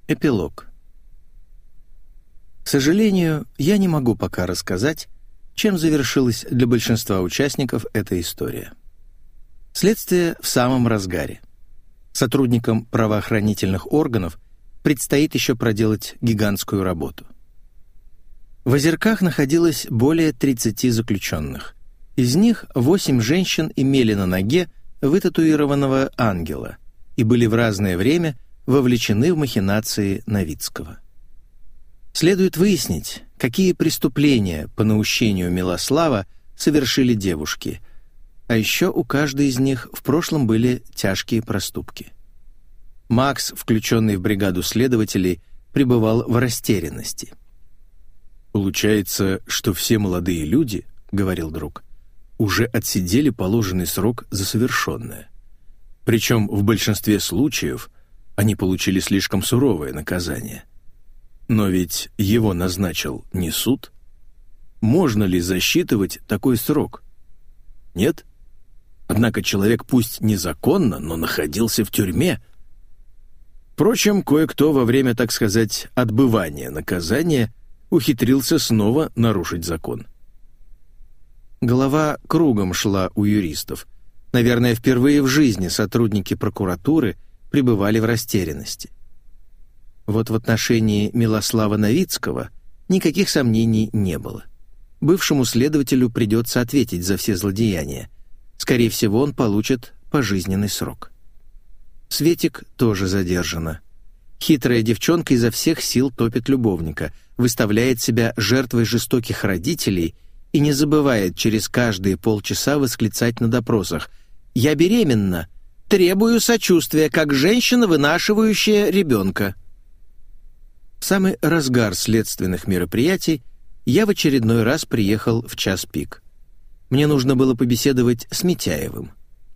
Эпилог. К сожалению, я не могу пока рассказать, чем завершилась для большинства участников эта история. Следствие в самом разгаре. Сотрудникам правоохранительных органов предстоит еще проделать гигантскую работу. В Озерках находилось более 30 заключенных. Из них 8 женщин имели на ноге вытатуированного ангела и были в разное время вовлечены в махинации Новицкого. Следует выяснить, какие преступления по наущению Милослава совершили девушки, а еще у каждой из них в прошлом были тяжкие проступки. Макс, включенный в бригаду следователей, пребывал в растерянности. «Получается, что все молодые люди, — говорил друг, — уже отсидели положенный срок за совершенное. Причем в большинстве случаев они получили слишком суровое наказание. Но ведь его назначил не суд. Можно ли засчитывать такой срок? Нет? Однако человек пусть незаконно, но находился в тюрьме. Впрочем, кое-кто во время, так сказать, отбывания наказания ухитрился снова нарушить закон». Голова кругом шла у юристов. Наверное, впервые в жизни сотрудники прокуратуры пребывали в растерянности. Вот в отношении Милослава Новицкого никаких сомнений не было. Бывшему следователю придется ответить за все злодеяния. Скорее всего, он получит пожизненный срок. Светик тоже задержана. Хитрая девчонка изо всех сил топит любовника, выставляет себя жертвой жестоких родителей и не забывает через каждые полчаса восклицать на допросах: «Я беременна! Требую сочувствия, как женщина, вынашивающая ребенка». В самый разгар следственных мероприятий я в очередной раз приехал в час пик. Мне нужно было побеседовать с Митяевым.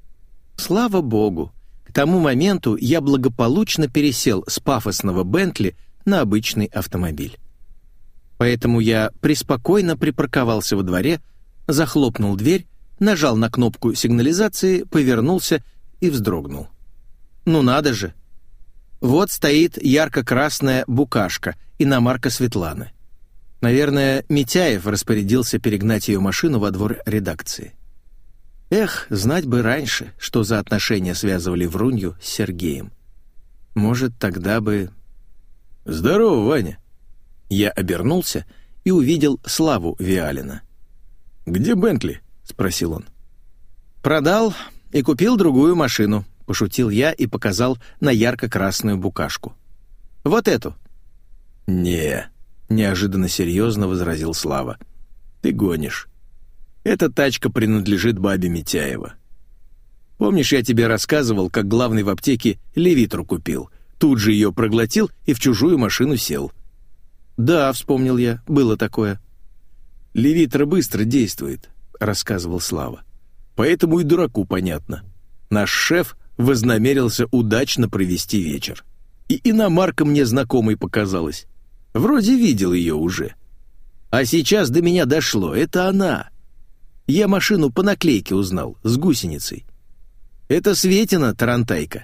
Слава богу, к тому моменту я благополучно пересел с пафосного «Бентли» на обычный автомобиль. Поэтому я преспокойно припарковался во дворе, захлопнул дверь, нажал на кнопку сигнализации, повернулся и вздрогнул. Ну надо же! Вот стоит ярко-красная букашка, иномарка Светланы. Наверное, Митяев распорядился перегнать ее машину во двор редакции. Эх, знать бы раньше, что за отношения связывали Врунью с Сергеем. Может, тогда бы... «Здорово, Ваня!» Я обернулся и увидел Славу Виалина. «Где Бентли?» — спросил он. «Продал и купил другую машину», — пошутил я и показал на ярко-красную букашку. «Вот эту». «Не», — неожиданно серьезно возразил Слава. «Ты гонишь. Эта тачка принадлежит бабе Митяева. Помнишь, я тебе рассказывал, как главный в аптеке левитру купил, тут же ее проглотил и в чужую машину сел?» «Да», — вспомнил я, — было такое. «Левитра быстро действует», — рассказывал Слава. «Поэтому и дураку понятно. Наш шеф вознамерился удачно провести вечер. И иномарка мне знакомой показалась. Вроде видел ее уже. А сейчас до меня дошло, это она. Я машину по наклейке узнал, с гусеницей. Это Светина тарантайка».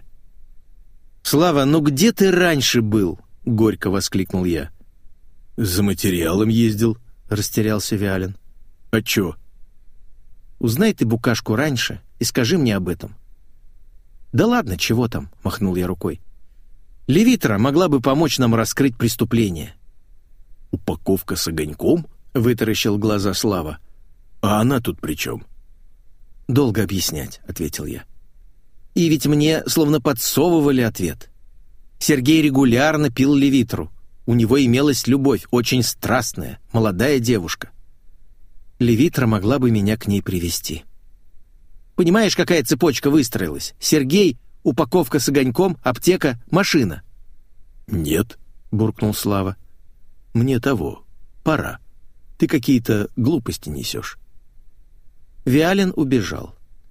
«Слава, ну где ты раньше был?» — горько воскликнул я. «За материалом ездил», — растерялся Виалин. «А чё?» «Узнай ты букашку раньше и скажи мне об этом». «Да ладно, чего там?» — махнул я рукой. «Левитра могла бы помочь нам раскрыть преступление». «Упаковка с огоньком?» — вытаращил глаза Слава. «А она тут при чем?» «Долго объяснять», — ответил я. И ведь мне словно подсовывали ответ. Сергей регулярно пил левитру. У него имелась любовь, очень страстная, молодая девушка. Левитра могла бы меня к ней привести. Понимаешь, какая цепочка выстроилась? Сергей, упаковка с огоньком, аптека, машина. «Нет», — буркнул Слава. «Мне того, пора. Ты какие-то глупости несешь». Виалин убежал.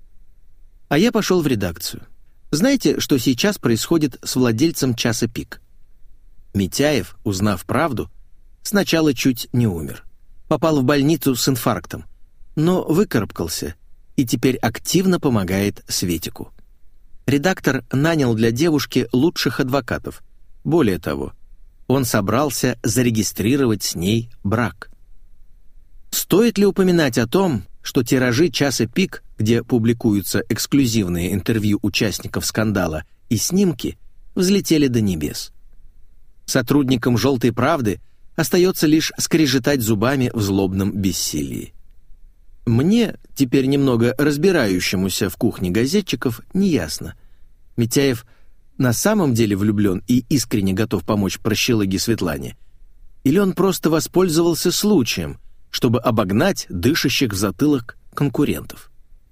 А я пошел в редакцию. Знаете, что сейчас происходит с владельцем «Часа пик»? Митяев, узнав правду, сначала чуть не умер. Попал в больницу с инфарктом, но выкарабкался и теперь активно помогает Светику. Редактор нанял для девушки лучших адвокатов. Более того, Он собрался зарегистрировать с ней брак. Стоит ли упоминать о том, что тиражи «Часа пик», где публикуются эксклюзивные интервью участников скандала и снимки, взлетели до небес? Сотрудникам «Желтой правды» остается лишь скрежетать зубами в злобном бессилии. Мне, теперь немного разбирающемуся в кухне газетчиков, неясно. Митяев на самом деле влюблен и искренне готов помочь прощелыге Светлане? Или он просто воспользовался случаем, чтобы обогнать дышащих в затылок конкурентов?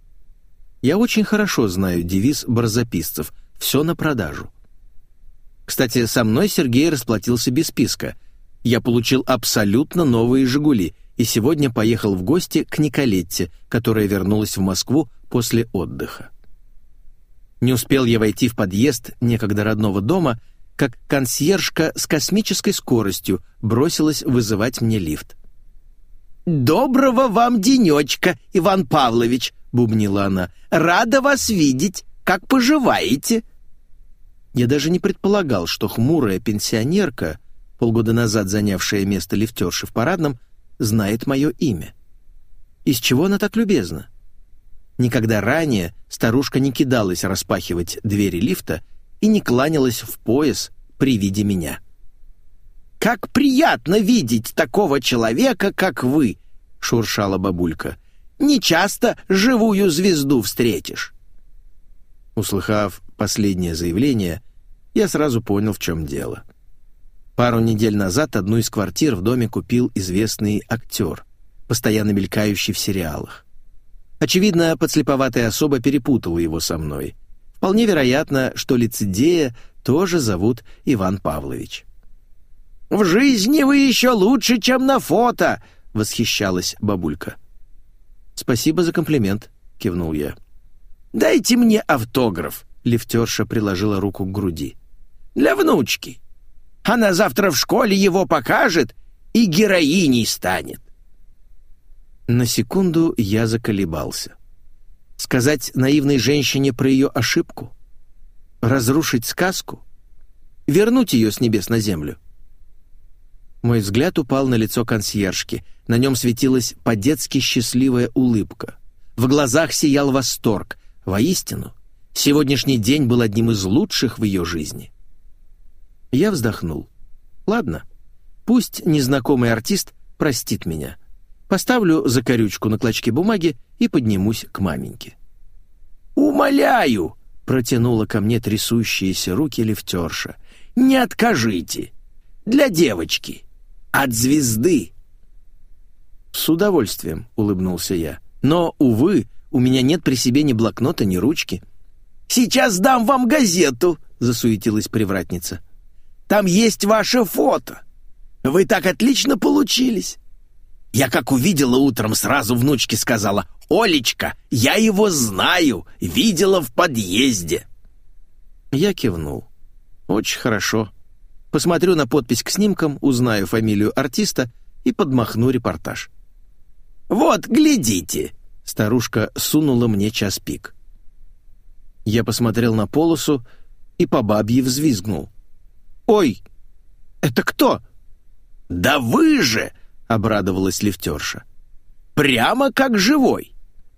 Я очень хорошо знаю девиз барзаписцев «Все на продажу». Кстати, со мной Сергей расплатился без списка. Я получил абсолютно новые «Жигули» и сегодня поехал в гости к Николетте, которая вернулась в Москву после отдыха. Не успел я войти в подъезд некогда родного дома, как консьержка с космической скоростью бросилась вызывать мне лифт. «Доброго вам денечка, Иван Павлович!» — бубнила она. «Рада вас видеть! Как поживаете?» Я даже не предполагал, что хмурая пенсионерка, полгода назад занявшая место лифтерши в парадном, знает мое имя. Из чего она так любезна? Никогда ранее старушка не кидалась распахивать двери лифта и не кланялась в пояс при виде меня. «Как приятно видеть такого человека, как вы!» — шуршала бабулька. «Не часто живую звезду встретишь». Услыхав последнее заявление, я сразу понял, в чем дело. Пару недель назад одну из квартир в доме купил известный актер, постоянно мелькающий в сериалах. Очевидно, подслеповатая особа перепутала его со мной. Вполне вероятно, что лицедея тоже зовут Иван Павлович. «В жизни вы еще лучше, чем на фото!» — восхищалась бабулька. «Спасибо за комплимент», — кивнул я. «Дайте мне автограф», — лифтерша приложила руку к груди. «Для внучки. Она завтра в школе его покажет и героиней станет». На секунду я заколебался. Сказать наивной женщине про ее ошибку? Разрушить сказку? Вернуть ее с небес на землю? Мой взгляд упал на лицо консьержки. На нем светилась по-детски счастливая улыбка. В глазах сиял восторг. Воистину, сегодняшний день был одним из лучших в ее жизни. Я вздохнул. Ладно, пусть незнакомый артист простит меня. Поставлю закорючку на клочке бумаги и поднимусь к маменьке. «Умоляю!» — протянула ко мне трясущиеся руки лифтерша. «Не откажите! Для девочки! От звезды!» «С удовольствием», — улыбнулся я. «Но, увы, у меня нет при себе ни блокнота, ни ручки». «Сейчас дам вам газету», — засуетилась привратница. «Там есть ваше фото. Вы так отлично получились. Я как увидела утром, сразу внучке сказала: «Олечка, я его знаю, видела в подъезде». Я кивнул. «Очень хорошо. Посмотрю на подпись к снимкам, узнаю фамилию артиста и подмахну репортаж». «Вот, глядите!» — старушка сунула мне час пик. Я посмотрел на полосу и по бабье взвизгнул. «Ой, это кто?» «Да вы же!» — обрадовалась лифтерша. «Прямо как живой!»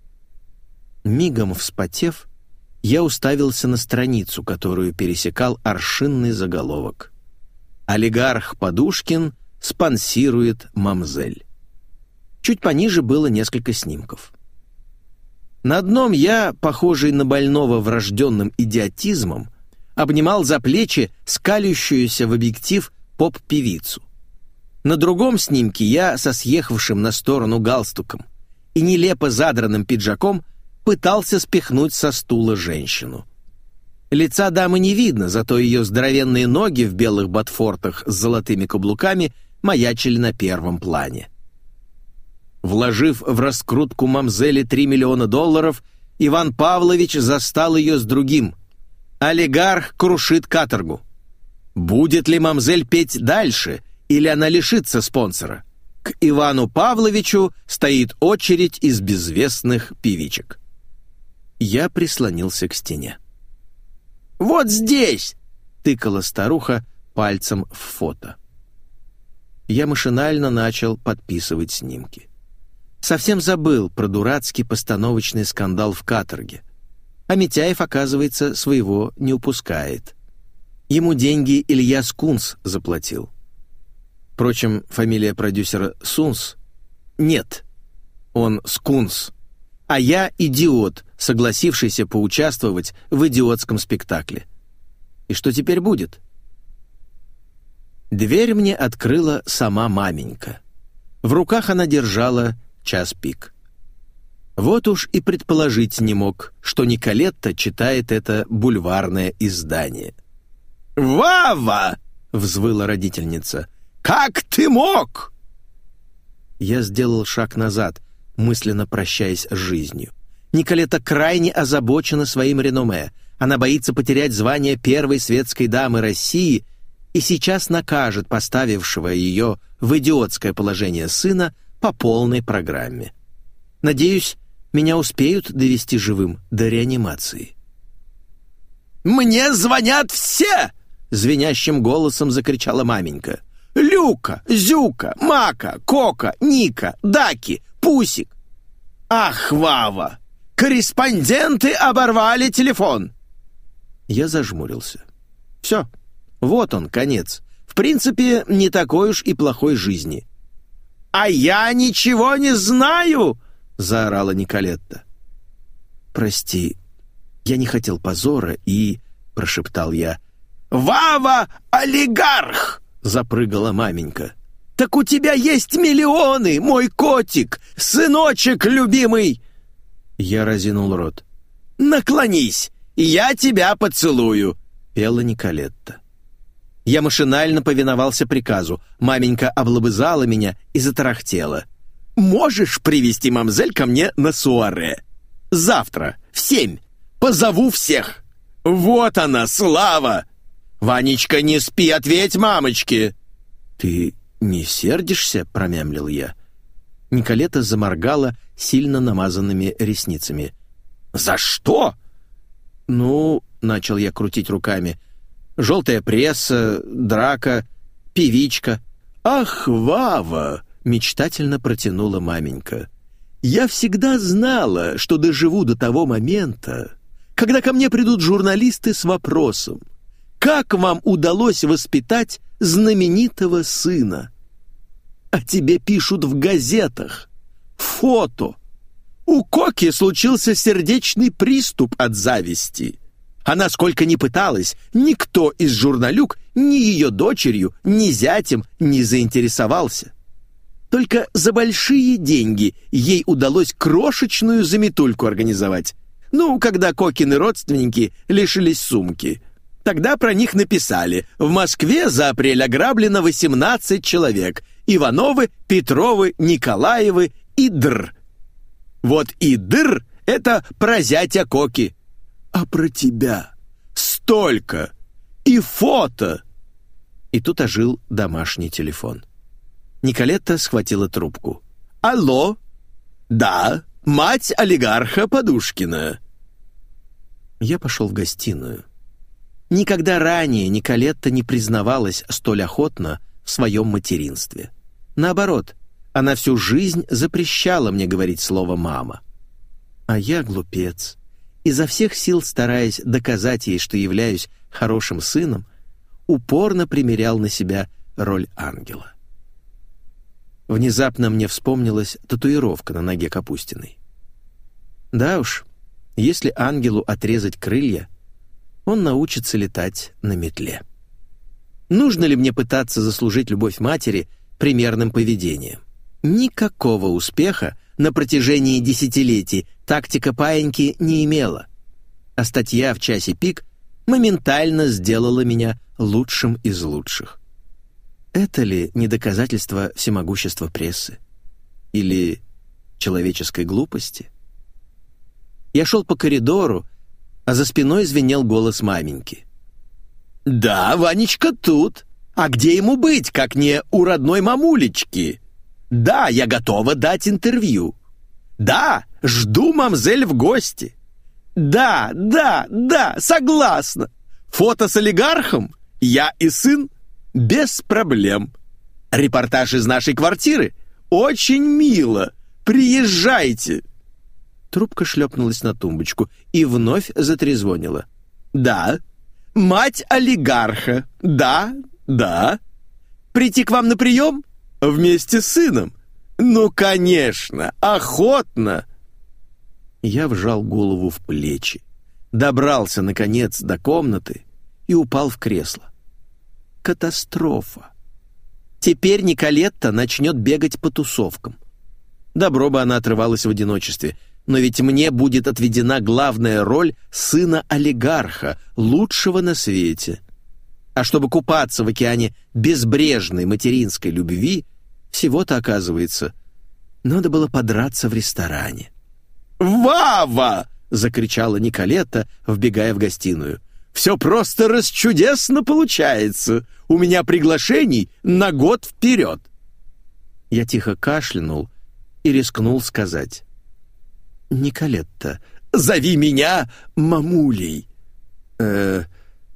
Мигом вспотев, я уставился на страницу, которую пересекал аршинный заголовок. «Олигарх Подушкин спонсирует мамзель». Чуть пониже было несколько снимков. На одном я, похожий на больного врожденным идиотизмом, обнимал за плечи скалящуюся в объектив поп-певицу. На другом снимке я со съехавшим на сторону галстуком и нелепо задранным пиджаком пытался спихнуть со стула женщину. Лица дамы не видно, зато ее здоровенные ноги в белых ботфортах с золотыми каблуками маячили на первом плане. Вложив в раскрутку мамзели $3 миллиона, Иван Павлович застал ее с другим. Олигарх крушит каторгу. Будет ли мамзель петь дальше, или она лишится спонсора? К Ивану Павловичу стоит очередь из безвестных певичек. Я прислонился к стене. «Вот здесь!» — тыкала старуха пальцем в фото. Я машинально начал подписывать снимки. Совсем забыл про дурацкий постановочный скандал в каторге. А Митяев, оказывается, своего не упускает. Ему деньги Илья Скунс заплатил. Впрочем, фамилия продюсера Сунс? Нет, он Скунс. А я идиот, согласившийся поучаствовать в идиотском спектакле. И что теперь будет? Дверь мне открыла сама маменька. В руках она держала час пик. Вот уж и предположить не мог, что Николетта читает это бульварное издание. «Вава!» — взвыла родительница. «Как ты мог?» Я сделал шаг назад, мысленно прощаясь с жизнью. Николетта крайне озабочена своим реноме. Она боится потерять звание первой светской дамы России и сейчас накажет поставившего ее в идиотское положение сына по полной программе. Надеюсь, меня успеют довести живым до реанимации. «Мне звонят все!» — звенящим голосом закричала маменька. «Люка, Зюка, Мака, Кока, Ника, Даки, Пусик. Ах, Вава! Корреспонденты оборвали телефон!» Я зажмурился. Все, вот он, конец. В принципе, не такой уж и плохой жизни. «А я ничего не знаю!» — заорала Николетта. «Прости, я не хотел позора и...» — прошептал я. «Вава — олигарх!» — запрыгала маменька. «Так у тебя есть миллионы, мой котик, сыночек любимый!» Я разинул рот. «Наклонись, и я тебя поцелую!» — пела Николетта. Я машинально повиновался приказу. Маменька облобызала меня и затарахтела. «Можешь привести мамзель ко мне на суаре? Завтра, в 7. Позову всех. Вот она, слава! Ванечка, не спи, ответь мамочке!» «Ты не сердишься?» — промямлил я. Николетта заморгала сильно намазанными ресницами. «За что?» «Ну...» — начал я крутить руками. «Желтая пресса, драка, певичка». «Ах, Вава!» — мечтательно протянула маменька. «Я всегда знала, что доживу до того момента, когда ко мне придут журналисты с вопросом: как вам удалось воспитать знаменитого сына? А тебе пишут в газетах. Фото. У Коки случился сердечный приступ от зависти. Она сколько ни пыталась, никто из журналюк ни ее дочерью, ни зятем не заинтересовался. Только за большие деньги ей удалось крошечную заметульку организовать. Ну, когда Кокины родственники лишились сумки. Тогда про них написали: в Москве за апрель ограблено 18 человек. Ивановы, Петровы, Николаевы и Др. Вот и Др — это про зятя Коки. А про тебя столько! И фото!» И тут ожил домашний телефон. Николетта схватила трубку. «Алло? Да, мать олигарха Подушкина». Я пошел в гостиную. Никогда ранее Николетта не признавалась столь охотно в своем материнстве. Наоборот, она всю жизнь запрещала мне говорить слово «мама». А я, глупец, изо всех сил стараясь доказать ей, что являюсь хорошим сыном, упорно примерял на себя роль ангела. Внезапно мне вспомнилась татуировка на ноге Капустиной. Да уж, если ангелу отрезать крылья, он научится летать на метле. Нужно ли мне пытаться заслужить любовь матери примерным поведением? Никакого успеха на протяжении десятилетий тактика паиньки не имела, а статья в «Часе пик» моментально сделала меня лучшим из лучших. Это ли не доказательство всемогущества прессы? Или человеческой глупости? Я шел по коридору, а за спиной звенел голос маменьки. «Да, Ванечка тут. А где ему быть, как не у родной мамулечки? Да, я готова дать интервью. Да, жду мамзель в гости. Да, согласна. Фото с олигархом? Я и сын? Без проблем. Репортаж из нашей квартиры? Очень мило! Приезжайте!» Трубка шлепнулась на тумбочку и вновь затрезвонила. «Да, мать олигарха. Да, да. Прийти к вам на прием? Вместе с сыном? Ну, конечно, охотно!» Я вжал голову в плечи, добрался, наконец, до комнаты и упал в кресло. Катастрофа. Теперь Николетта начнет бегать по тусовкам. Добро бы она отрывалась в одиночестве, но ведь мне будет отведена главная роль сына олигарха, лучшего на свете. А чтобы купаться в океане безбрежной материнской любви, всего-то, оказывается, надо было подраться в ресторане. «Вава!» — закричала Николетта, вбегая в гостиную. «Все просто расчудесно получается. У меня приглашений на год вперед!» Я тихо кашлянул и рискнул сказать: «Николетта, зови меня мамулей!» В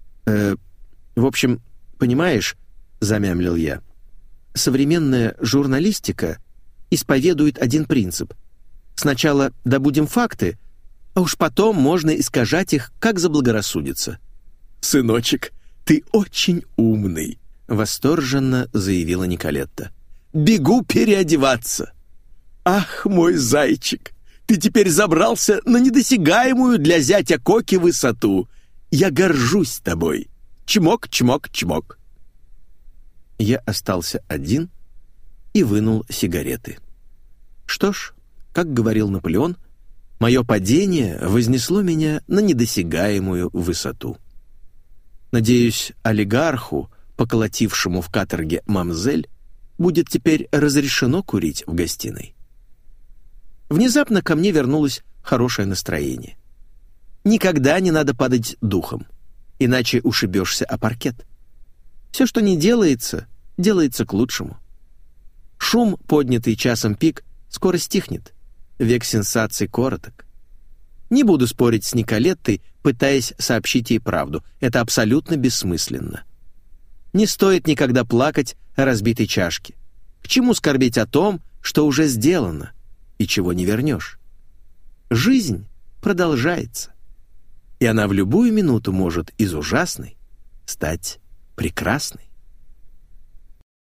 общем, понимаешь, — замямлил я, — современная журналистика исповедует один принцип. Сначала добудем факты, а уж потом можно искажать их, как заблагорассудится». «Сыночек, ты очень умный», — восторженно заявила Николетта. «Бегу переодеваться. Ах, мой зайчик, ты теперь забрался на недосягаемую для зятя Коки высоту. Я горжусь тобой. Чмок, чмок, чмок». Я остался один и вынул сигареты. Что ж, как говорил Наполеон, мое падение вознесло меня на недосягаемую высоту. Надеюсь, олигарху, поколотившему в каторге мамзель, будет теперь разрешено курить в гостиной. Внезапно ко мне вернулось хорошее настроение. Никогда не надо падать духом, иначе ушибешься о паркет. Все, что не делается, делается к лучшему. Шум, поднятый часом пик, скоро стихнет. Век сенсаций короток. Не буду спорить с Николеттой, пытаясь сообщить ей правду. Это абсолютно бессмысленно. Не стоит никогда плакать о разбитой чашке. К чему скорбеть о том, что уже сделано и чего не вернешь? Жизнь продолжается, и она в любую минуту может из ужасной стать прекрасной.